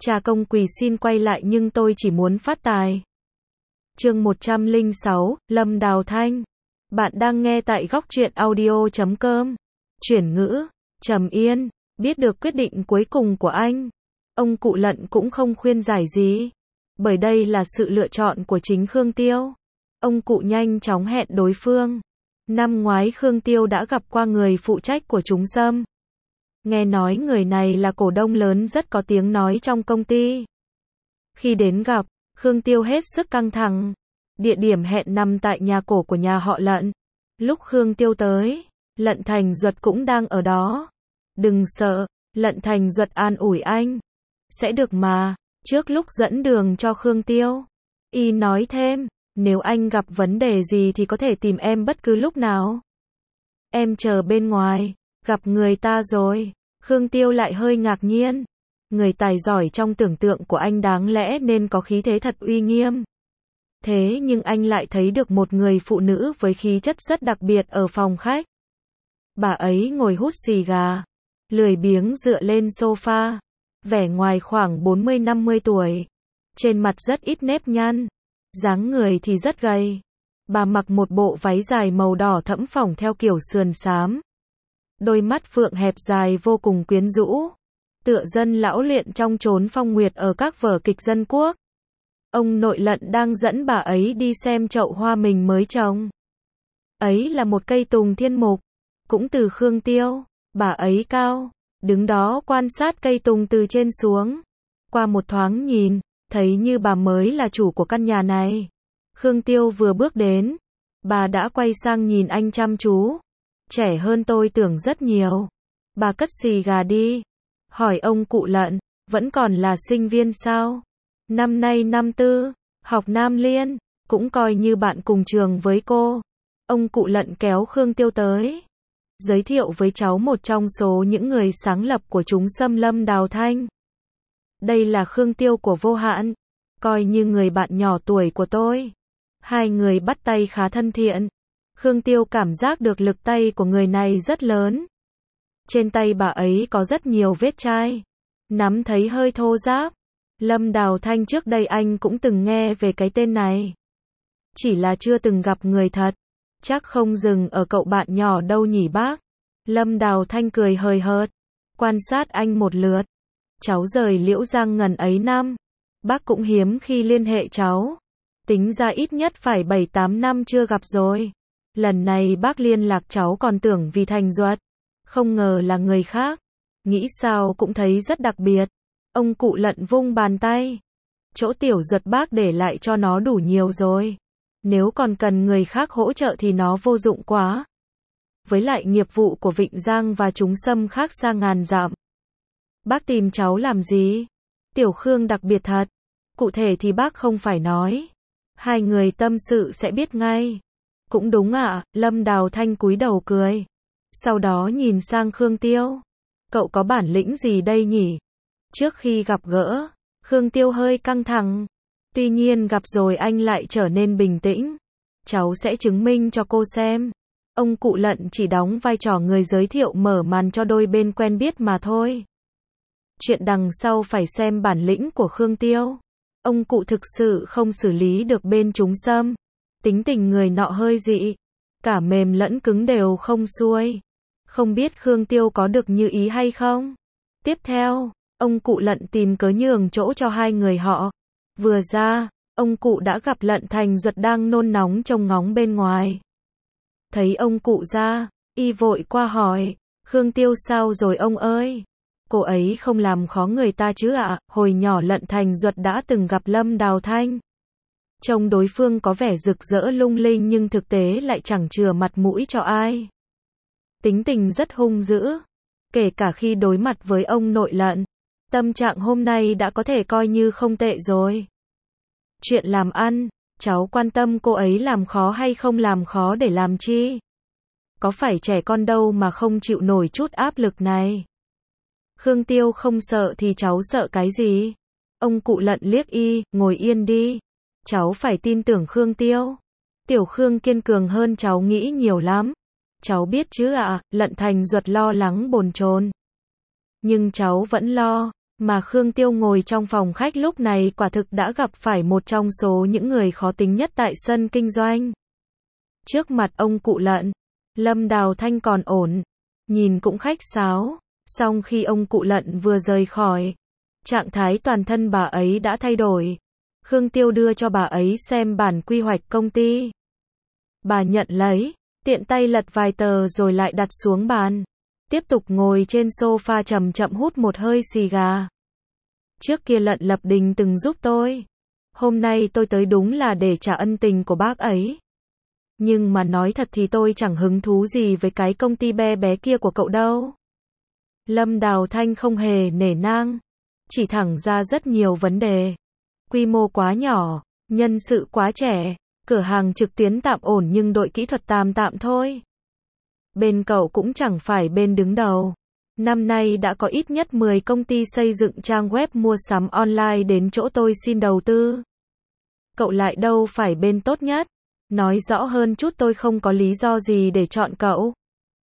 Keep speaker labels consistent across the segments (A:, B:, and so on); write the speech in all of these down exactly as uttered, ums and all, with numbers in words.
A: Cha công quỳ xin quay lại nhưng tôi chỉ muốn phát tài. Chương một trăm lẻ sáu, Lâm Đào Thanh. Bạn đang nghe tại góc truyện audio chấm com. Chuyển ngữ, Trầm Yên, biết được quyết định cuối cùng của anh. Ông cụ Lận cũng không khuyên giải gì. Bởi đây là sự lựa chọn của chính Khương Tiêu. Ông cụ nhanh chóng hẹn đối phương. Năm ngoái Khương Tiêu đã gặp qua người phụ trách của Chúng Sâm. Nghe nói người này là cổ đông lớn rất có tiếng nói trong công ty. Khi đến gặp, Khương Tiêu hết sức căng thẳng. Địa điểm hẹn nằm tại nhà cổ của nhà họ Lận. Lúc Khương Tiêu tới, Lận Thành Duật cũng đang ở đó. Đừng sợ, Lận Thành Duật an ủi anh. Sẽ được mà, trước lúc dẫn đường cho Khương Tiêu. Y nói thêm, nếu anh gặp vấn đề gì thì có thể tìm em bất cứ lúc nào. Em chờ bên ngoài, gặp người ta rồi. Khương Tiêu lại hơi ngạc nhiên. Người tài giỏi trong tưởng tượng của anh đáng lẽ nên có khí thế thật uy nghiêm. Thế nhưng anh lại thấy được một người phụ nữ với khí chất rất đặc biệt ở phòng khách. Bà ấy ngồi hút xì gà, lười biếng dựa lên sofa, vẻ ngoài khoảng bốn mươi năm mươi tuổi. Trên mặt rất ít nếp nhăn, dáng người thì rất gầy. Bà mặc một bộ váy dài màu đỏ thẫm phỏng theo kiểu sườn xám. Đôi mắt phượng hẹp dài vô cùng quyến rũ. Tựa dân lão luyện trong chốn phong nguyệt ở các vở kịch dân quốc. Ông nội Lận đang dẫn bà ấy đi xem chậu hoa mình mới trồng. Ấy là một cây tùng thiên mục, cũng từ Khương Tiêu. Bà ấy cao, đứng đó quan sát cây tùng từ trên xuống. Qua một thoáng nhìn, thấy như bà mới là chủ của căn nhà này. Khương Tiêu vừa bước đến, bà đã quay sang nhìn anh chăm chú. Trẻ hơn tôi tưởng rất nhiều. Bà cất xì gà đi, hỏi ông cụ Lận, vẫn còn là sinh viên sao? Năm nay năm tư, học Nam Liên, cũng coi như bạn cùng trường với cô. Ông cụ Lận kéo Khương Tiêu tới, giới thiệu với cháu một trong số những người sáng lập của Chúng Sâm Lâm Đào Thanh. Đây là Khương Tiêu của Vô Hạn, coi như người bạn nhỏ tuổi của tôi. Hai người bắt tay khá thân thiện. Khương Tiêu cảm giác được lực tay của người này rất lớn. Trên tay bà ấy có rất nhiều vết chai, nắm thấy hơi thô ráp. Lâm Đào Thanh trước đây anh cũng từng nghe về cái tên này. Chỉ là chưa từng gặp người thật. Chắc không dừng ở cậu bạn nhỏ đâu nhỉ bác. Lâm Đào Thanh cười hời hợt, quan sát anh một lượt. Cháu rời Liễu Giang ngần ấy năm, bác cũng hiếm khi liên hệ cháu. Tính ra ít nhất phải bảy tám năm chưa gặp rồi. Lần này bác liên lạc cháu còn tưởng vì Thành Duật. Không ngờ là người khác. Nghĩ sao cũng thấy rất đặc biệt. Ông cụ Lận vung bàn tay. Chỗ Tiểu Duật bác để lại cho nó đủ nhiều rồi. Nếu còn cần người khác hỗ trợ thì nó vô dụng quá. Với lại nghiệp vụ của Vịnh Giang và Chúng Sâm khác xa ngàn dặm. Bác tìm cháu làm gì? Tiểu Khương đặc biệt thật. Cụ thể thì bác không phải nói. Hai người tâm sự sẽ biết ngay. Cũng đúng ạ, à, Lâm Đào Thanh cúi đầu cười. Sau đó nhìn sang Khương Tiêu. Cậu có bản lĩnh gì đây nhỉ? Trước khi gặp gỡ, Khương Tiêu hơi căng thẳng. Tuy nhiên gặp rồi anh lại trở nên bình tĩnh. Cháu sẽ chứng minh cho cô xem. Ông cụ Lận chỉ đóng vai trò người giới thiệu mở màn cho đôi bên quen biết mà thôi. Chuyện đằng sau phải xem bản lĩnh của Khương Tiêu. Ông cụ thực sự không xử lý được bên Chúng Sâm. Tính tình người nọ hơi dị. Cả mềm lẫn cứng đều không xuôi. Không biết Khương Tiêu có được như ý hay không? Tiếp theo, ông cụ Lận tìm cớ nhường chỗ cho hai người họ. Vừa ra, ông cụ đã gặp Lận Thành Duật đang nôn nóng trông ngóng bên ngoài. Thấy ông cụ ra, y vội qua hỏi, Khương Tiêu sao rồi ông ơi? Cô ấy không làm khó người ta chứ ạ? À? Hồi nhỏ Lận Thành Duật đã từng gặp Lâm Đào Thanh. Trông đối phương có vẻ rực rỡ lung linh nhưng thực tế lại chẳng chừa mặt mũi cho ai. Tính tình rất hung dữ. Kể cả khi đối mặt với ông nội Lận. Tâm trạng hôm nay đã có thể coi như không tệ rồi. Chuyện làm ăn, cháu quan tâm cô ấy làm khó hay không làm khó để làm chi? Có phải trẻ con đâu mà không chịu nổi chút áp lực này. Khương Tiêu không sợ thì cháu sợ cái gì? Ông cụ Lận liếc y, ngồi yên đi. Cháu phải tin tưởng Khương Tiêu. Tiểu Khương kiên cường hơn cháu nghĩ nhiều lắm. Cháu biết chứ ạ, à, Lận Thành Duật lo lắng bồn chồn. Nhưng cháu vẫn lo, Mà Khương Tiêu ngồi trong phòng khách lúc này quả thực đã gặp phải một trong số những người khó tính nhất tại sân kinh doanh. Trước mặt ông cụ Lận, Lâm Đào Thanh còn ổn, nhìn cũng khách sáo, song khi ông cụ Lận vừa rời khỏi, trạng thái toàn thân bà ấy đã thay đổi. Khương Tiêu đưa cho bà ấy xem bản quy hoạch công ty. Bà nhận lấy, tiện tay lật vài tờ rồi lại đặt xuống bàn. Tiếp tục ngồi trên sofa chậm chậm hút một hơi xì gà. Trước kia Lận Lập Đình từng giúp tôi. Hôm nay tôi tới đúng là để trả ân tình của bác ấy. Nhưng mà nói thật thì tôi chẳng hứng thú gì với cái công ty bé bé kia của cậu đâu. Lâm Đào Thanh không hề nể nang, chỉ thẳng ra rất nhiều vấn đề. Quy mô quá nhỏ, nhân sự quá trẻ, cửa hàng trực tuyến tạm ổn nhưng đội kỹ thuật tạm tạm thôi. Bên cậu cũng chẳng phải bên đứng đầu. Năm nay đã có ít nhất mười công ty xây dựng trang web mua sắm online đến chỗ tôi xin đầu tư. Cậu lại đâu phải bên tốt nhất. Nói rõ hơn chút tôi không có lý do gì để chọn cậu.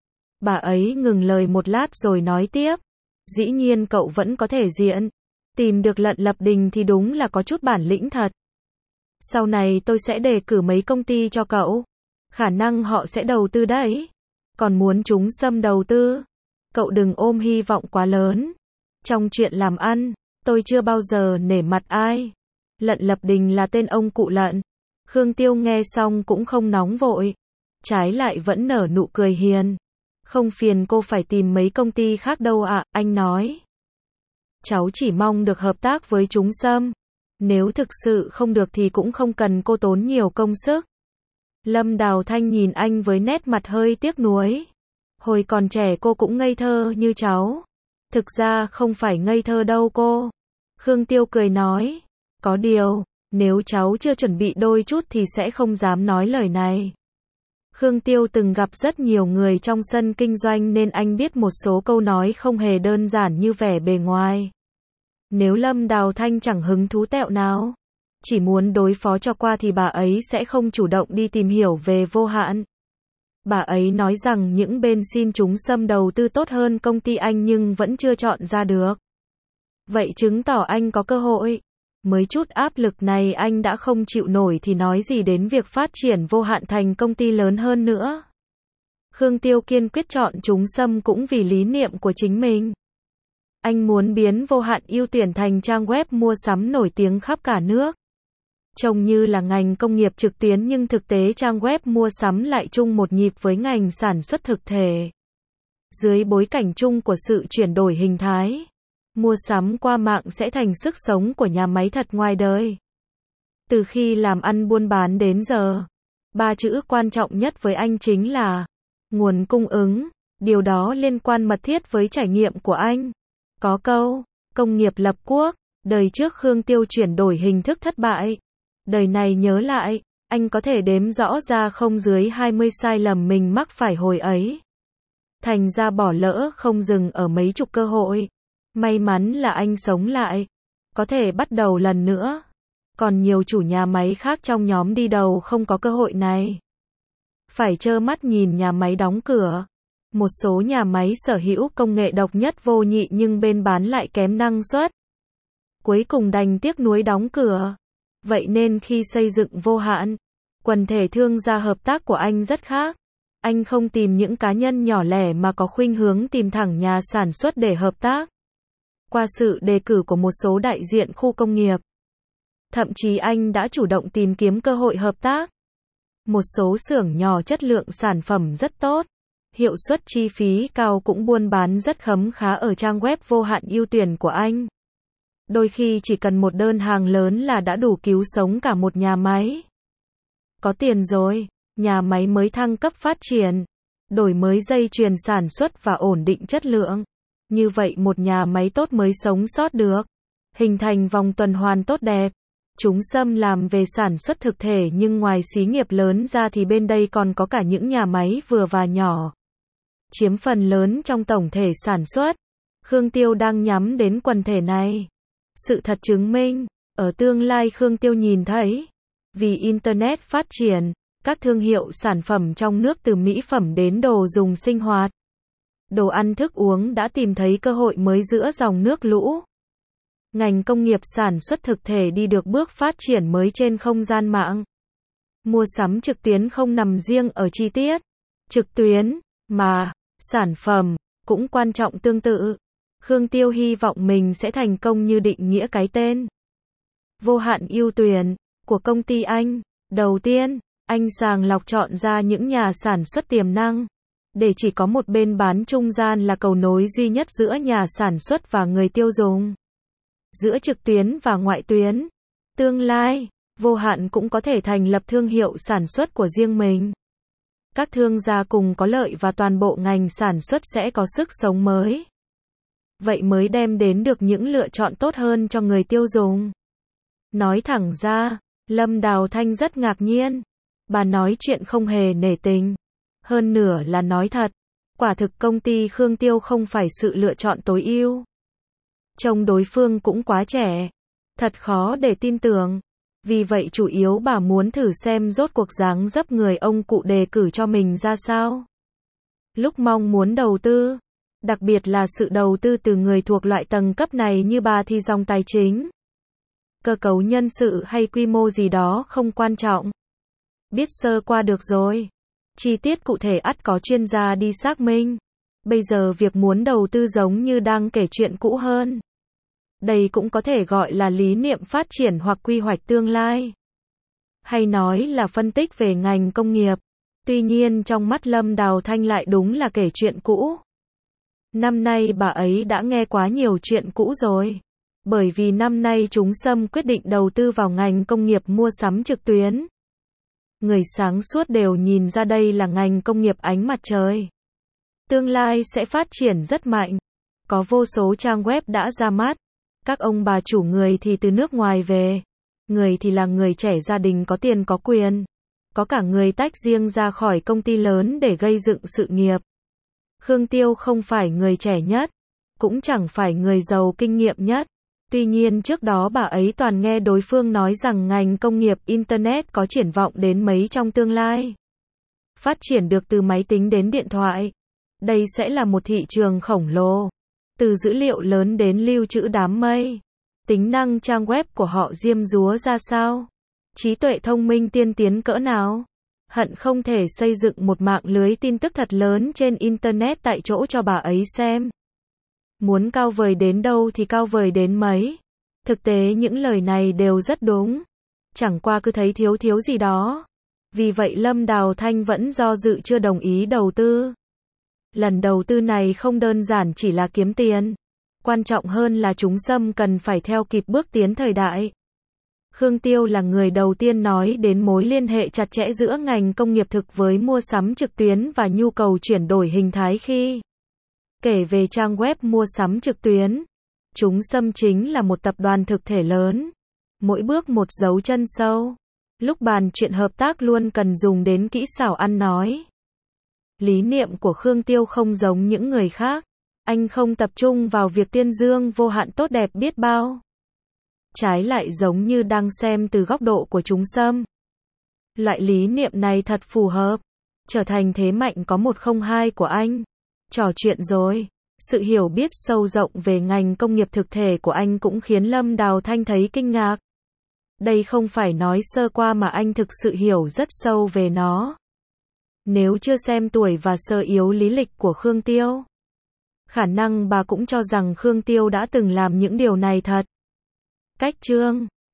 A: Bà ấy ngừng lời một lát rồi nói tiếp. Dĩ nhiên cậu vẫn có thể diện. Tìm được Lận Lập Đình thì đúng là có chút bản lĩnh thật. Sau này tôi sẽ đề cử mấy công ty cho cậu. Khả năng họ sẽ đầu tư đấy. Còn muốn chúng xâm đầu tư, cậu đừng ôm hy vọng quá lớn. Trong chuyện làm ăn, tôi chưa bao giờ nể mặt ai. Lận Lập Đình là tên ông cụ Lận. Khương Tiêu nghe xong cũng không nóng vội. Trái lại vẫn nở nụ cười hiền. Không phiền cô phải tìm mấy công ty khác đâu ạ, anh nói. Cháu chỉ mong được hợp tác với chúng xâm. Nếu thực sự không được thì cũng không cần cô tốn nhiều công sức. Lâm Đào Thanh nhìn anh với nét mặt hơi tiếc nuối. Hồi còn trẻ cô cũng ngây thơ như cháu. Thực ra không phải ngây thơ đâu cô. Khương Tiêu cười nói. Có điều, nếu cháu chưa chuẩn bị đôi chút thì sẽ không dám nói lời này. Khương Tiêu từng gặp rất nhiều người trong sân kinh doanh nên anh biết một số câu nói không hề đơn giản như vẻ bề ngoài. Nếu Lâm Đào Thanh chẳng hứng thú tẹo nào, chỉ muốn đối phó cho qua thì bà ấy sẽ không chủ động đi tìm hiểu về Vô Hạn. Bà ấy nói rằng những bên xin chúng xâm đầu tư tốt hơn công ty anh nhưng vẫn chưa chọn ra được. Vậy chứng tỏ anh có cơ hội. Mới chút áp lực này anh đã không chịu nổi thì nói gì đến việc phát triển Vô Hạn thành công ty lớn hơn nữa. Khương Tiêu kiên quyết chọn chúng xâm cũng vì lý niệm của chính mình. Anh muốn biến Vô Hạn ưu tuyển thành trang web mua sắm nổi tiếng khắp cả nước. Trông như là ngành công nghiệp trực tuyến nhưng thực tế trang web mua sắm lại chung một nhịp với ngành sản xuất thực thể. Dưới bối cảnh chung của sự chuyển đổi hình thái, mua sắm qua mạng sẽ thành sức sống của nhà máy thật ngoài đời. Từ khi làm ăn buôn bán đến giờ, ba chữ quan trọng nhất với anh chính là nguồn cung ứng. Điều đó liên quan mật thiết với trải nghiệm của anh. Có câu, công nghiệp lập quốc, đời trước Khương Tiêu chuyển đổi hình thức thất bại. Đời này nhớ lại, anh có thể đếm rõ ra không dưới hai mươi sai lầm mình mắc phải hồi ấy. Thành ra bỏ lỡ không dừng ở mấy chục cơ hội. May mắn là anh sống lại, có thể bắt đầu lần nữa. Còn nhiều chủ nhà máy khác trong nhóm đi đầu không có cơ hội này. Phải trơ mắt nhìn nhà máy đóng cửa. Một số nhà máy sở hữu công nghệ độc nhất vô nhị nhưng bên bán lại kém năng suất. Cuối cùng đành tiếc nuối đóng cửa. Vậy nên khi xây dựng Vô Hạn, quần thể thương gia hợp tác của anh rất khác. Anh không tìm những cá nhân nhỏ lẻ mà có khuynh hướng tìm thẳng nhà sản xuất để hợp tác. Qua sự đề cử của một số đại diện khu công nghiệp, thậm chí anh đã chủ động tìm kiếm cơ hội hợp tác. Một số xưởng nhỏ chất lượng sản phẩm rất tốt, hiệu suất chi phí cao cũng buôn bán rất khấm khá ở trang web Vô Hạn ưu tuyển của anh. Đôi khi chỉ cần một đơn hàng lớn là đã đủ cứu sống cả một nhà máy. Có tiền rồi, nhà máy mới thăng cấp phát triển, đổi mới dây chuyền sản xuất và ổn định chất lượng. Như vậy một nhà máy tốt mới sống sót được, hình thành vòng tuần hoàn tốt đẹp. Chúng xâm làm về sản xuất thực thể nhưng ngoài xí nghiệp lớn ra thì bên đây còn có cả những nhà máy vừa và nhỏ, chiếm phần lớn trong tổng thể sản xuất. Khương Tiêu đang nhắm đến quần thể này. Sự thật chứng minh, ở tương lai Khương Tiêu nhìn thấy, vì Internet phát triển, các thương hiệu sản phẩm trong nước từ mỹ phẩm đến đồ dùng sinh hoạt, đồ ăn thức uống đã tìm thấy cơ hội mới giữa dòng nước lũ. ngành công nghiệp sản xuất thực thể đi được bước phát triển mới trên không gian mạng. Mua sắm trực tuyến không nằm riêng ở chi tiết trực tuyến, mà sản phẩm cũng quan trọng tương tự. Khương Tiêu hy vọng mình sẽ thành công như định nghĩa cái tên vô hạn ưu tuyển của công ty anh. Đầu tiên, anh sàng lọc chọn ra những nhà sản xuất tiềm năng, để chỉ có một bên bán trung gian là cầu nối duy nhất giữa nhà sản xuất và người tiêu dùng, giữa trực tuyến và ngoại tuyến. Tương lai, vô hạn cũng có thể thành lập thương hiệu sản xuất của riêng mình. Các thương gia cùng có lợi và toàn bộ ngành sản xuất sẽ có sức sống mới. Vậy mới đem đến được những lựa chọn tốt hơn cho người tiêu dùng. Nói thẳng ra, Lâm Đào Thanh rất ngạc nhiên. Bà nói chuyện không hề nể tình. Hơn nửa là nói thật. Quả thực công ty Khương Tiêu không phải sự lựa chọn tối ưu. Trông đối phương cũng quá trẻ. Thật khó để tin tưởng. Vì vậy chủ yếu bà muốn thử xem rốt cuộc dáng dấp người ông cụ đề cử cho mình ra sao. Lúc mong muốn đầu tư, đặc biệt là sự đầu tư từ người thuộc loại tầng cấp này như bà thì dòng tài chính, cơ cấu nhân sự hay quy mô gì đó không quan trọng. Biết sơ qua được rồi. Chi tiết cụ thể ắt có chuyên gia đi xác minh. Bây giờ việc muốn đầu tư giống như đang kể chuyện cũ hơn. Đây cũng có thể gọi là lý niệm phát triển hoặc quy hoạch tương lai. Hay nói là phân tích về ngành công nghiệp. Tuy nhiên trong mắt Lâm Đào Thanh lại đúng là kể chuyện cũ. Năm nay bà ấy đã nghe quá nhiều chuyện cũ rồi. Bởi vì năm nay chúng Sâm quyết định đầu tư vào ngành công nghiệp mua sắm trực tuyến. Người sáng suốt đều nhìn ra đây là ngành công nghiệp ánh mặt trời. Tương lai sẽ phát triển rất mạnh. Có vô số trang web đã ra mắt. Các ông bà chủ người thì từ nước ngoài về. Người thì là người trẻ gia đình có tiền có quyền. Có cả người tách riêng ra khỏi công ty lớn để gây dựng sự nghiệp. Khương Tiêu không phải người trẻ nhất. Cũng chẳng phải người giàu kinh nghiệm nhất. Tuy nhiên trước đó bà ấy toàn nghe đối phương nói rằng ngành công nghiệp Internet có triển vọng đến mấy trong tương lai. Phát triển được từ máy tính đến điện thoại. Đây sẽ là một thị trường khổng lồ. Từ dữ liệu lớn đến lưu trữ đám mây. Tính năng trang web của họ diêm dúa ra sao? Trí tuệ thông minh tiên tiến cỡ nào? Hận không thể xây dựng một mạng lưới tin tức thật lớn trên Internet tại chỗ cho bà ấy xem. Muốn cao vời đến đâu thì cao vời đến mấy. Thực tế những lời này đều rất đúng. Chẳng qua cứ thấy thiếu thiếu gì đó. Vì vậy Lâm Đào Thanh vẫn do dự chưa đồng ý đầu tư. Lần đầu tư này không đơn giản chỉ là kiếm tiền. Quan trọng hơn là chúng Sâm cần phải theo kịp bước tiến thời đại. Khương Tiêu là người đầu tiên nói đến mối liên hệ chặt chẽ giữa ngành công nghiệp thực với mua sắm trực tuyến và nhu cầu chuyển đổi hình thái khi kể về trang web mua sắm trực tuyến. Chúng Sâm chính là một tập đoàn thực thể lớn. Mỗi bước một dấu chân sâu. Lúc bàn chuyện hợp tác luôn cần dùng đến kỹ xảo ăn nói. Lý niệm của Khương Tiêu không giống những người khác. Anh không tập trung vào việc tiên dương vô hạn tốt đẹp biết bao. Trái lại giống như đang xem từ góc độ của chúng Sâm. Loại lý niệm này thật phù hợp. Trở thành thế mạnh có một không hai của anh. Trò chuyện rồi. Sự hiểu biết sâu rộng về ngành công nghiệp thực thể của anh cũng khiến Lâm Đào Thanh thấy kinh ngạc. Đây không phải nói sơ qua mà anh thực sự hiểu rất sâu về nó. Nếu chưa xem tuổi và sơ yếu lý lịch của Khương Tiêu, khả năng bà cũng cho rằng Khương Tiêu đã từng làm những điều này thật. Cách chương